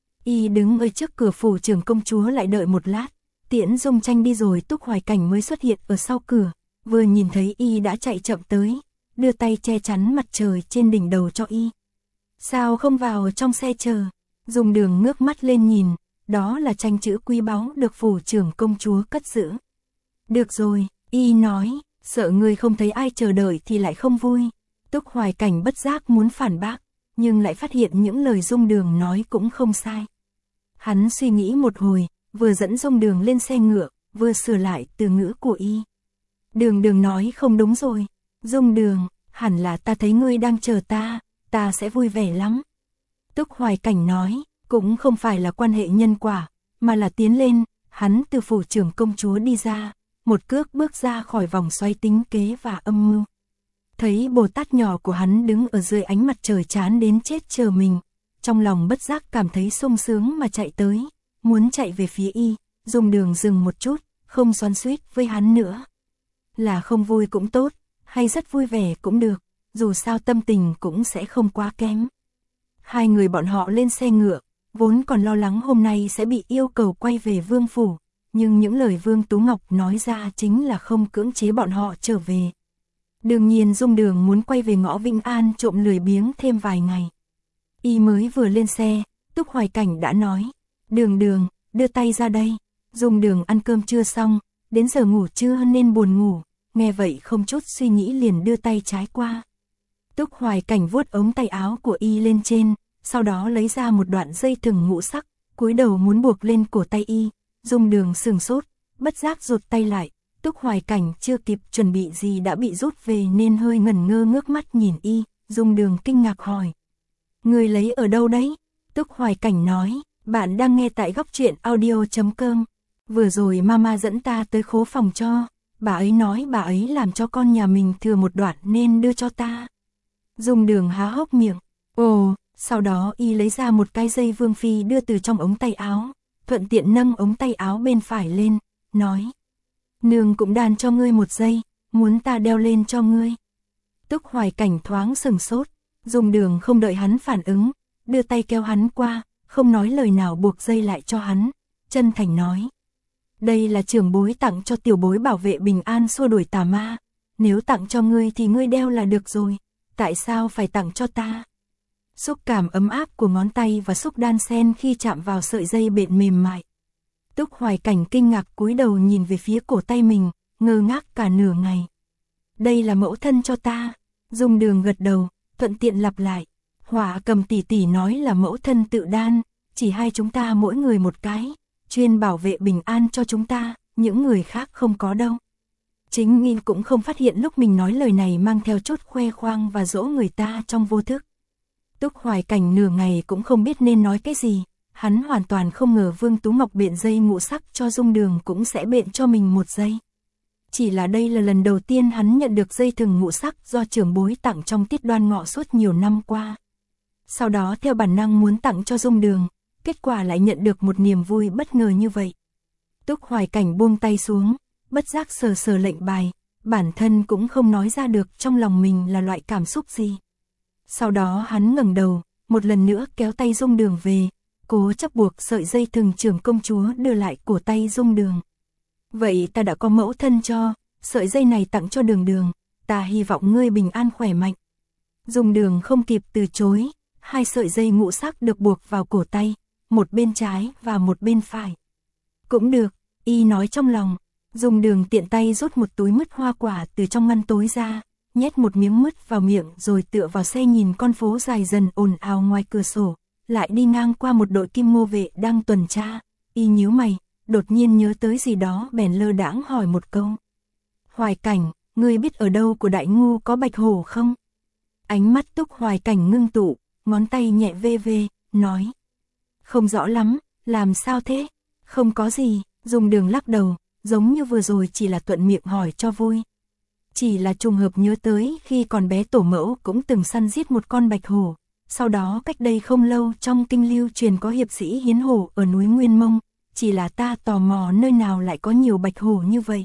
Y đứng ở trước cửa phủ trưởng công chúa lại đợi một lát, tiễn Dung Tranh đi rồi Túc Hoài Cảnh mới xuất hiện ở sau cửa, vừa nhìn thấy Y đã chạy chậm tới, đưa tay che chắn mặt trời trên đỉnh đầu cho Y. Sao không vào trong xe chờ? Dung Đường ngước mắt lên nhìn, đó là tranh chữ quý báu được phủ trưởng công chúa cất giữ. Được rồi, Y nói, sợ người không thấy ai chờ đợi thì lại không vui. Túc Hoài Cảnh bất giác muốn phản bác, nhưng lại phát hiện những lời Dung Đường nói cũng không sai. Hắn suy nghĩ một hồi, vừa dẫn Dung Đường lên xe ngựa, vừa sửa lại từ ngữ của Y. Đường nói không đúng rồi. Dung Đường, hẳn là ta thấy ngươi đang chờ ta sẽ vui vẻ lắm. Túc Hoài Cảnh nói, cũng không phải là quan hệ nhân quả, mà là tiến lên, hắn từ phủ trưởng công chúa đi ra, một cước bước ra khỏi vòng xoay tính kế và âm mưu. Thấy Bồ Tát nhỏ của hắn đứng ở dưới ánh mặt trời chán đến chết chờ mình, trong lòng bất giác cảm thấy sung sướng mà chạy tới, muốn chạy về phía Y. Dung Đường dừng một chút, không xoắn xuýt với hắn nữa. Là không vui cũng tốt, hay rất vui vẻ cũng được, dù sao tâm tình cũng sẽ không quá kém. Hai người bọn họ lên xe ngựa, vốn còn lo lắng hôm nay sẽ bị yêu cầu quay về Vương phủ, nhưng những lời Vương Tú Ngọc nói ra chính là không cưỡng chế bọn họ trở về. Đương nhiên Dung Đường muốn quay về ngõ Vĩnh An trộm lười biếng thêm vài ngày. Y mới vừa lên xe, Túc Hoài Cảnh đã nói, Đường, đưa tay ra đây. Dung Đường ăn cơm chưa xong, đến giờ ngủ trưa nên buồn ngủ, nghe vậy không chút suy nghĩ liền đưa tay trái qua. Túc Hoài Cảnh vuốt ống tay áo của Y lên trên, sau đó lấy ra một đoạn dây thừng ngũ sắc, cúi đầu muốn buộc lên cổ tay Y. Dung Đường sửng sốt, bất giác rụt tay lại. Túc Hoài Cảnh chưa kịp chuẩn bị gì đã bị rút về nên hơi ngẩn ngơ ngước mắt nhìn Y. Dung Đường kinh ngạc hỏi, người lấy ở đâu đấy? Túc Hoài Cảnh nói, bạn đang nghe tại Góc Truyện Audio.com. Vừa rồi mama dẫn ta tới khố phòng cho, bà ấy nói bà ấy làm cho con nhà mình thừa một đoạn nên đưa cho ta. Dung Đường há hốc miệng, ồ, sau đó Y lấy ra một cái dây Vương Phi đưa từ trong ống tay áo, thuận tiện nâng ống tay áo bên phải lên, nói, nương cũng đan cho ngươi một dây, muốn ta đeo lên cho ngươi. Túc Hoài Cảnh thoáng sừng sốt, Dung Đường không đợi hắn phản ứng, đưa tay kéo hắn qua, không nói lời nào buộc dây lại cho hắn, chân thành nói, đây là trưởng bối tặng cho tiểu bối bảo vệ bình an xua đuổi tà ma, nếu tặng cho ngươi thì ngươi đeo là được rồi, tại sao phải tặng cho ta? Xúc cảm ấm áp của ngón tay và xúc đan sen khi chạm vào sợi dây bện mềm mại. Túc Hoài Cảnh kinh ngạc cúi đầu nhìn về phía cổ tay mình, ngơ ngác cả nửa ngày. Đây là mẫu thân cho ta. Dung Đường gật đầu, thuận tiện lặp lại. Hỏa Cầm tỷ tỷ nói là mẫu thân tự đan, chỉ hai chúng ta mỗi người một cái, chuyên bảo vệ bình an cho chúng ta, những người khác không có đâu. Chính Y cũng không phát hiện lúc mình nói lời này mang theo chút khoe khoang và dỗ người ta trong vô thức. Túc Hoài Cảnh nửa ngày cũng không biết nên nói cái gì, hắn hoàn toàn không ngờ Vương Tú Ngọc bện dây ngũ sắc cho Dung Đường cũng sẽ bện cho mình một dây. Chỉ là đây là lần đầu tiên hắn nhận được dây thừng ngũ sắc do trưởng bối tặng trong tiết đoan ngọ suốt nhiều năm qua. Sau đó theo bản năng muốn tặng cho Dung Đường, kết quả lại nhận được một niềm vui bất ngờ như vậy. Túc Hoài Cảnh buông tay xuống, bất giác sờ sờ lệnh bài, bản thân cũng không nói ra được trong lòng mình là loại cảm xúc gì. Sau đó hắn ngẩng đầu, một lần nữa kéo tay Dung Đường về, cố chấp buộc sợi dây thừng trưởng công chúa đưa lại cổ tay Dung Đường. Vậy ta đã có mẫu thân cho, sợi dây này tặng cho Đường Đường, ta hy vọng ngươi bình an khỏe mạnh. Dung Đường không kịp từ chối, hai sợi dây ngũ sắc được buộc vào cổ tay, một bên trái và một bên phải. Cũng được, y nói trong lòng. Dung Đường tiện tay rút một túi mứt hoa quả từ trong ngăn tối ra, nhét một miếng mứt vào miệng rồi tựa vào xe nhìn con phố dài dần ồn ào ngoài cửa sổ, lại đi ngang qua một đội kim ngô vệ đang tuần tra. Y nhíu mày, đột nhiên nhớ tới gì đó bèn lơ đãng hỏi một câu. Hoài Cảnh, ngươi biết ở đâu của Đại Ngu có bạch hổ không? Ánh mắt Túc Hoài Cảnh ngưng tụ, ngón tay nhẹ vê vê, nói. Không rõ lắm, làm sao thế? Không có gì, Dung Đường lắc đầu, giống như vừa rồi chỉ là thuận miệng hỏi cho vui. Chỉ là trùng hợp nhớ tới khi còn bé tổ mẫu cũng từng săn giết một con bạch hổ. Sau đó cách đây không lâu trong kinh lưu truyền có hiệp sĩ hiến hổ ở núi Nguyên Mông. Chỉ là ta tò mò nơi nào lại có nhiều bạch hổ như vậy.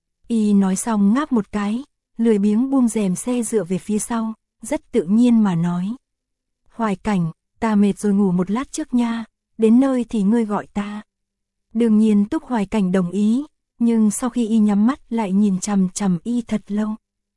Y nói xong ngáp một cái, lười biếng buông rèm xe dựa về phía sau, rất tự nhiên mà nói. Hoài Cảnh, ta mệt rồi ngủ một lát trước nha, đến nơi thì ngươi gọi ta. Đương nhiên Túc Hoài Cảnh đồng ý, nhưng sau khi y nhắm mắt lại nhìn chằm chằm y thật lâu.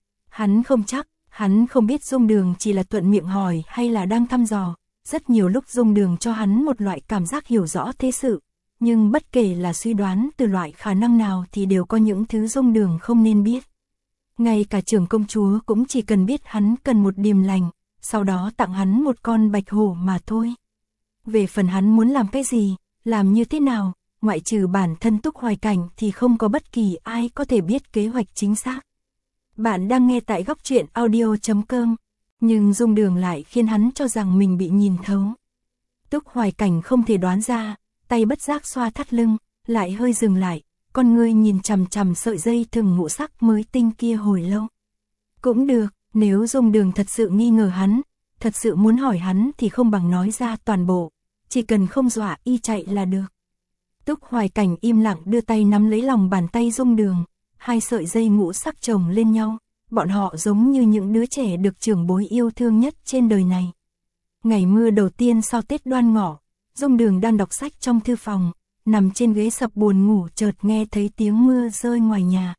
Hắn không chắc, hắn không biết Dung Đường chỉ là thuận miệng hỏi hay là đang thăm dò. Rất nhiều lúc Dung Đường cho hắn một loại cảm giác hiểu rõ thế sự, nhưng bất kể là suy đoán từ loại khả năng nào thì đều có những thứ Dung Đường không nên biết. Ngay cả trưởng công chúa cũng chỉ cần biết hắn cần một điềm lành, sau đó tặng hắn một con bạch hổ mà thôi. Về phần hắn muốn làm cái gì, làm như thế nào, ngoại trừ bản thân Túc Hoài Cảnh thì không có bất kỳ ai có thể biết kế hoạch chính xác. Bạn đang nghe tại góc truyện audio.com, nhưng Dung Đường lại khiến hắn cho rằng mình bị nhìn thấu. Túc Hoài Cảnh không thể đoán ra, tay bất giác xoa thắt lưng, lại hơi dừng lại, con ngươi nhìn chằm chằm sợi dây thừng ngũ sắc mới tinh kia hồi lâu. Cũng được, nếu Dung Đường thật sự nghi ngờ hắn, thật sự muốn hỏi hắn thì không bằng nói ra toàn bộ, chỉ cần không dọa y chạy là được. Túc Hoài Cảnh im lặng đưa tay nắm lấy lòng bàn tay Dung Đường, hai sợi dây ngũ sắc chồng lên nhau, bọn họ giống như những đứa trẻ được trưởng bối yêu thương nhất trên đời này. Ngày mưa đầu tiên sau Tết Đoan Ngọ, Dung Đường đang đọc sách trong thư phòng, nằm trên ghế sập buồn ngủ chợt nghe thấy tiếng mưa rơi ngoài nhà.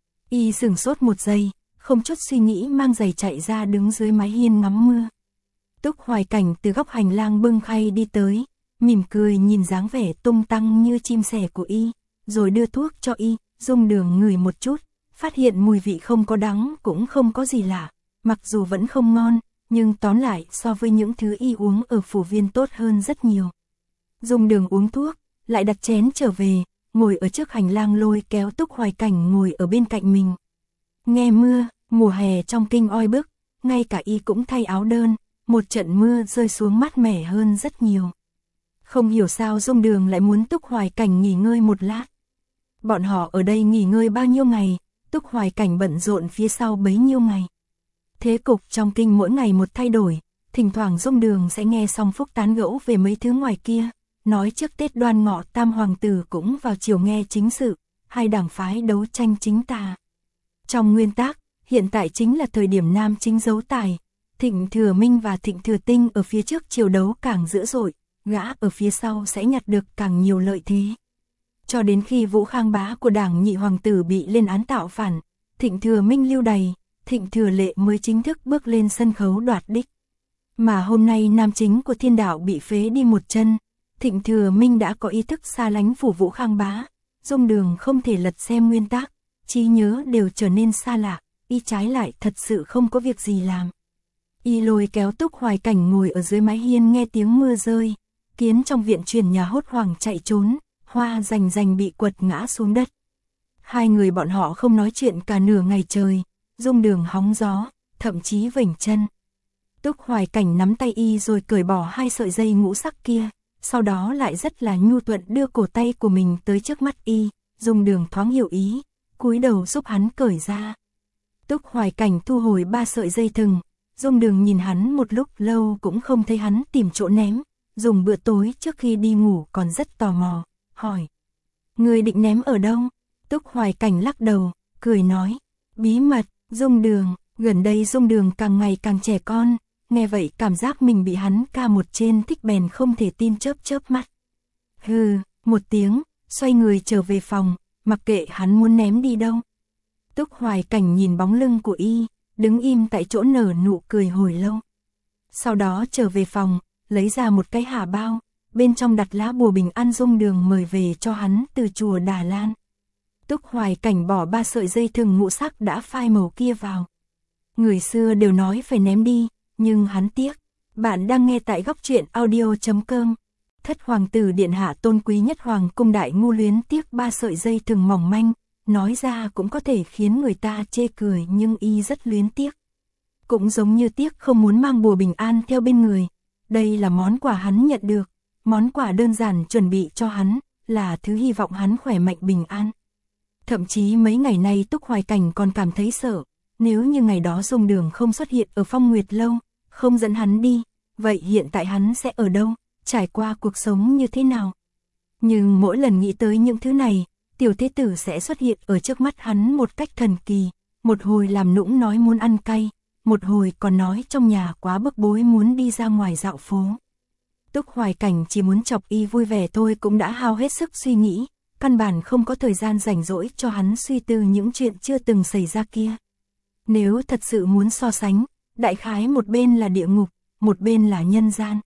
Y sửng sốt một giây, không chút suy nghĩ mang giày chạy ra đứng dưới mái hiên ngắm mưa. Túc Hoài Cảnh từ góc hành lang bưng khay đi tới, mỉm cười nhìn dáng vẻ tung tăng như chim sẻ của y, rồi đưa thuốc cho y. Dung Đường ngửi một chút, phát hiện mùi vị không có đắng cũng không có gì lạ, mặc dù vẫn không ngon, nhưng tóm lại so với những thứ y uống ở phủ viên tốt hơn rất nhiều. Dung Đường uống thuốc, lại đặt chén trở về, ngồi ở trước hành lang lôi kéo Túc Hoài Cảnh ngồi ở bên cạnh mình. Nghe mưa, mùa hè trong kinh oi bức, ngay cả y cũng thay áo đơn, một trận mưa rơi xuống mát mẻ hơn rất nhiều. Không hiểu sao Dung Đường lại muốn Túc Hoài Cảnh nghỉ ngơi một lát. Bọn họ ở đây nghỉ ngơi bao nhiêu ngày, Túc Hoài Cảnh bận rộn phía sau bấy nhiêu ngày. Thế cục trong kinh mỗi ngày một thay đổi, thỉnh thoảng Dung Đường sẽ nghe Song Phúc tán gẫu về mấy thứ ngoài kia, nói trước Tết Đoan Ngọ Tam Hoàng tử cũng vào chiều nghe chính sự, hai đảng phái đấu tranh chính tà. Trong nguyên tắc, hiện tại chính là thời điểm nam chính giấu tài, Thịnh Thừa Minh và Thịnh Thừa Tinh ở phía trước chiều đấu càng dữ dội, gã ở phía sau sẽ nhặt được càng nhiều lợi thế. Cho đến khi Vũ Khang Bá của đảng nhị hoàng tử bị lên án tạo phản, Thịnh Thừa Minh lưu đày, Thịnh Thừa Lệ mới chính thức bước lên sân khấu đoạt đích. Mà hôm nay nam chính của Thiên Đạo bị phế đi một chân, Thịnh Thừa Minh đã có ý thức xa lánh phủ Vũ Khang Bá. Dung Đường không thể lật xem nguyên tắc, trí nhớ đều trở nên xa lạ, y trái lại thật sự không có việc gì làm. Y lôi kéo Túc Hoài Cảnh ngồi ở dưới mái hiên nghe tiếng mưa rơi, kiến trong viện truyền nhà hốt hoảng chạy trốn, hoa rành rành bị quật ngã xuống đất. Hai người bọn họ không nói chuyện cả nửa ngày trời, Dung Đường hóng gió, thậm chí vểnh chân. Túc Hoài Cảnh nắm tay y rồi cởi bỏ hai sợi dây ngũ sắc kia, sau đó lại rất là nhu thuận đưa cổ tay của mình tới trước mắt y. Dung Đường thoáng hiểu ý, cúi đầu giúp hắn cởi ra. Túc Hoài Cảnh thu hồi ba sợi dây thừng, Dung Đường nhìn hắn một lúc lâu cũng không thấy hắn tìm chỗ ném, dùng bữa tối trước khi đi ngủ còn rất tò mò, hỏi. Ngươi định ném ở đâu? Túc Hoài Cảnh lắc đầu, cười nói, bí mật. Dung Đường, gần đây Dung Đường càng ngày càng trẻ con, nghe vậy cảm giác mình bị hắn ca một trên thích bèn không thể tin chớp chớp mắt. Hừ, một tiếng, xoay người trở về phòng, mặc kệ hắn muốn ném đi đâu. Túc Hoài Cảnh nhìn bóng lưng của y, đứng im tại chỗ nở nụ cười hồi lâu. Sau đó trở về phòng, lấy ra một cái hà bao, bên trong đặt lá bùa bình an Dung Đường mời về cho hắn từ chùa Đà Lan. Túc Hoài Cảnh bỏ 3 sợi dây thừng ngũ sắc đã phai màu kia vào. Người xưa đều nói phải ném đi, nhưng hắn tiếc. Bạn đang nghe tại góc truyện audio.com. Thất hoàng tử điện hạ tôn quý nhất hoàng cung Đại Ngu luyến tiếc 3 sợi dây thừng mỏng manh, nói ra cũng có thể khiến người ta chê cười nhưng y rất luyến tiếc. Cũng giống như tiếc không muốn mang bùa bình an theo bên người. Đây là món quà hắn nhận được, món quà đơn giản chuẩn bị cho hắn, là thứ hy vọng hắn khỏe mạnh bình an. Thậm chí mấy ngày nay Túc Hoài Cảnh còn cảm thấy sợ, nếu như ngày đó Dung Đường không xuất hiện ở Phong Nguyệt Lâu, không dẫn hắn đi, vậy hiện tại hắn sẽ ở đâu, trải qua cuộc sống như thế nào? Nhưng mỗi lần nghĩ tới những thứ này, tiểu thế tử sẽ xuất hiện ở trước mắt hắn một cách thần kỳ, một hồi làm nũng nói muốn ăn cay, một hồi còn nói trong nhà quá bức bối muốn đi ra ngoài dạo phố. Túc Hoài Cảnh chỉ muốn chọc y vui vẻ thôi cũng đã hao hết sức suy nghĩ, căn bản không có thời gian rảnh rỗi cho hắn suy tư những chuyện chưa từng xảy ra kia. Nếu thật sự muốn so sánh, đại khái một bên là địa ngục, một bên là nhân gian.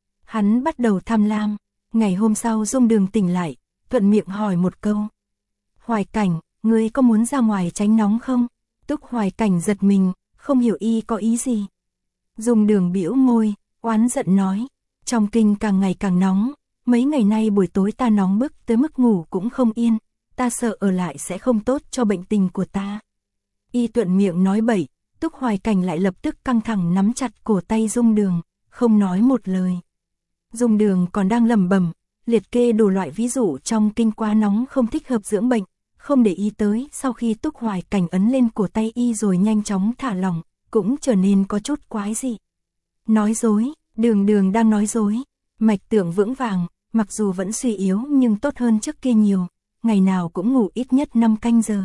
Hắn bắt đầu tham lam, ngày hôm sau Dung Đường tỉnh lại, thuận miệng hỏi một câu. Hoài Cảnh, ngươi có muốn ra ngoài tránh nóng không? Túc Hoài Cảnh giật mình, không hiểu y có ý gì. Dung Đường bĩu môi, oán giận nói, trong kinh càng ngày càng nóng, mấy ngày nay buổi tối ta nóng bức tới mức ngủ cũng không yên, ta sợ ở lại sẽ không tốt cho bệnh tình của ta. Y thuận miệng nói bậy, Túc Hoài Cảnh lại lập tức căng thẳng nắm chặt cổ tay Dung Đường, không nói một lời. Dung Đường còn đang lẩm bẩm, liệt kê đủ loại ví dụ trong kinh quá nóng không thích hợp dưỡng bệnh, không để ý tới sau khi Túc Hoài Cảnh ấn lên cổ tay y rồi nhanh chóng thả lỏng, cũng trở nên có chút quái dị. Nói dối, Đường đang nói dối, mạch tưởng vững vàng, mặc dù vẫn suy yếu nhưng tốt hơn trước kia nhiều, ngày nào cũng ngủ ít nhất 5 canh giờ.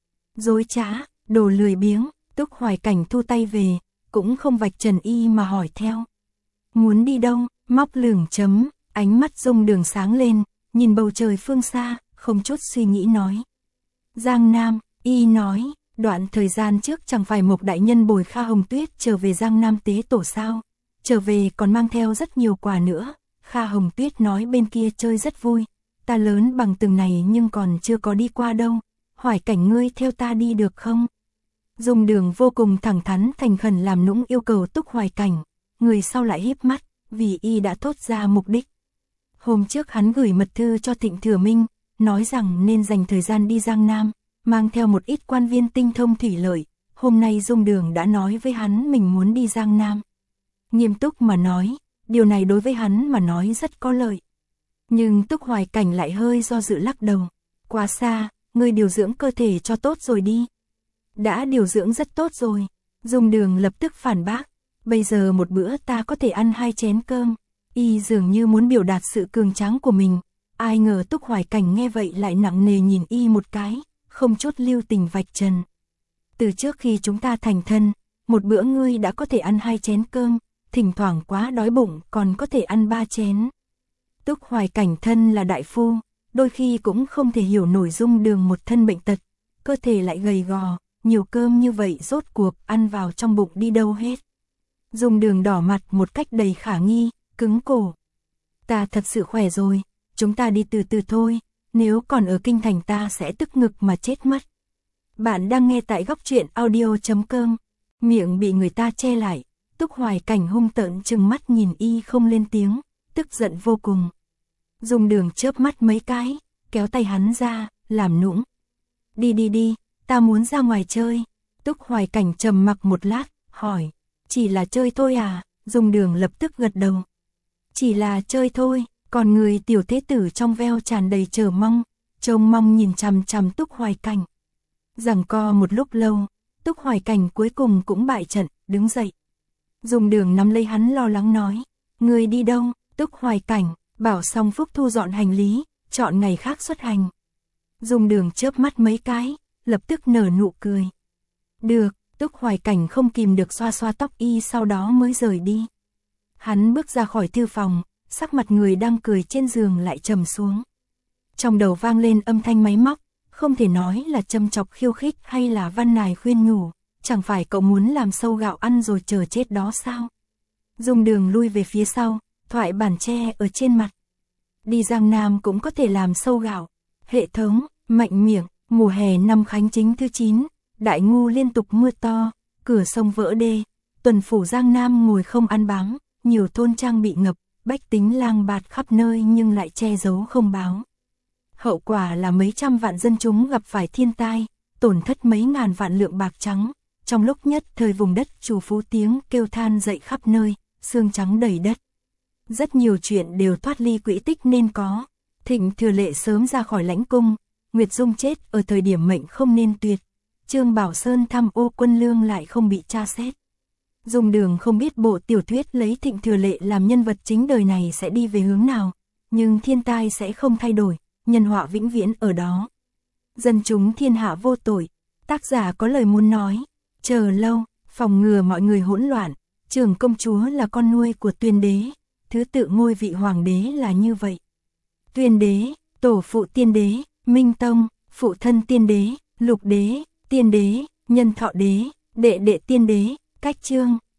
Dối trá, đồ lười biếng, Túc Hoài Cảnh thu tay về, cũng không vạch trần y mà hỏi theo. Muốn đi đâu? Móc lửng chấm, ánh mắt Dung Đường sáng lên, nhìn bầu trời phương xa, không chút suy nghĩ nói. Giang Nam, y nói, đoạn thời gian trước chẳng phải Mộc đại nhân bồi Kha Hồng Tuyết trở về Giang Nam tế tổ sao, trở về còn mang theo rất nhiều quà nữa. Kha Hồng Tuyết nói bên kia chơi rất vui, ta lớn bằng từng này nhưng còn chưa có đi qua đâu, Hoài Cảnh ngươi theo ta đi được không? Dung Đường vô cùng thẳng thắn thành khẩn làm nũng yêu cầu Túc Hoài Cảnh, người sau lại híp mắt, vì y đã thốt ra mục đích. Hôm trước hắn gửi mật thư cho Thịnh Thừa Minh, nói rằng nên dành thời gian đi Giang Nam, mang theo một ít quan viên tinh thông thủy lợi, hôm nay Dung Đường đã nói với hắn mình muốn đi Giang Nam. Nghiêm túc mà nói, điều này đối với hắn mà nói rất có lợi. Nhưng Túc Hoài Cảnh lại hơi do dự lắc đầu, quá xa, ngươi điều dưỡng cơ thể cho tốt rồi đi. Đã điều dưỡng rất tốt rồi, Dung Đường lập tức phản bác, bây giờ một bữa ta có thể ăn 2 chén cơm. Y dường như muốn biểu đạt sự cường tráng của mình, ai ngờ Túc Hoài Cảnh nghe vậy lại nặng nề nhìn y một cái, không chút lưu tình vạch trần. Từ trước khi chúng ta thành thân, một bữa ngươi đã có thể ăn 2 chén cơm, thỉnh thoảng quá đói bụng còn có thể ăn 3 chén. Túc Hoài Cảnh thân là đại phu, đôi khi cũng không thể hiểu nổi Dung Đường một thân bệnh tật, cơ thể lại gầy gò, nhiều cơm như vậy rốt cuộc ăn vào trong bụng đi đâu hết. Dung Đường đỏ mặt một cách đầy khả nghi, cứng cổ. Ta thật sự khỏe rồi, chúng ta đi từ từ thôi, nếu còn ở kinh thành ta sẽ tức ngực mà chết mất. Bạn đang nghe tại góc truyện audio.com, miệng bị người ta che lại, Túc Hoài Cảnh hung tợn trừng mắt nhìn y không lên tiếng, tức giận vô cùng. Dung Đường chớp mắt mấy cái, kéo tay hắn ra, làm nũng. Đi, ta muốn ra ngoài chơi. Túc Hoài Cảnh trầm mặc một lát, hỏi, chỉ là chơi thôi à? Dung Đường lập tức gật đầu. Chỉ là chơi thôi, còn người tiểu thế tử trong veo tràn đầy chờ mong, trông mong nhìn chằm chằm Túc Hoài Cảnh. Giằng co một lúc lâu, Túc Hoài Cảnh cuối cùng cũng bại trận, đứng dậy. Dung Đường nắm lấy hắn lo lắng nói, người đi đâu? Túc Hoài Cảnh bảo xong Phúc thu dọn hành lý, chọn ngày khác xuất hành. Dung Đường chớp mắt mấy cái, lập tức nở nụ cười. Được, Túc Hoài Cảnh không kìm được xoa xoa tóc y sau đó mới rời đi. Hắn bước ra khỏi thư phòng, sắc mặt người đang cười trên giường lại trầm xuống. Trong đầu vang lên âm thanh máy móc, không thể nói là châm chọc khiêu khích hay là văn nài khuyên nhủ, chẳng phải cậu muốn làm sâu gạo ăn rồi chờ chết đó sao? Dung Đường lui về phía sau, thoại bản tre ở trên mặt. Đi Giang Nam cũng có thể làm sâu gạo. Hệ thống, mạnh miệng, mùa hè năm Khánh Chính thứ 9, Đại Ngu liên tục mưa to, cửa sông vỡ đê, tuần phủ Giang Nam ngồi không ăn bám, nhiều thôn trang bị ngập, bách tính lang bạt khắp nơi nhưng lại che giấu không báo. Hậu quả là mấy trăm vạn dân chúng gặp phải thiên tai, tổn thất mấy ngàn vạn lượng bạc trắng. Trong lúc nhất thời vùng đất chủ phú tiếng kêu than dậy khắp nơi, xương trắng đầy đất. Rất nhiều chuyện đều thoát ly quỹ tích nên có. Thịnh Thừa Lệ sớm ra khỏi lãnh cung, Nguyệt Dung chết ở thời điểm mệnh không nên tuyệt. Trương Bảo Sơn tham ô quân lương lại không bị tra xét. Dung Đường không biết bộ tiểu thuyết lấy Thịnh Thừa Lệ làm nhân vật chính đời này sẽ đi về hướng nào, nhưng thiên tai sẽ không thay đổi, nhân họa vĩnh viễn ở đó. Dân chúng thiên hạ vô tội, tác giả có lời muốn nói, chờ lâu, phòng ngừa mọi người hỗn loạn, Trưởng công chúa là con nuôi của Tuyên đế, thứ tự ngôi vị hoàng đế là như vậy. Tuyên đế, tổ phụ Tiên đế, Minh Tông, phụ thân Tiên đế, Lục đế, Tiên đế, Nhân Thọ đế, đệ đệ Tiên đế, Cách Chương.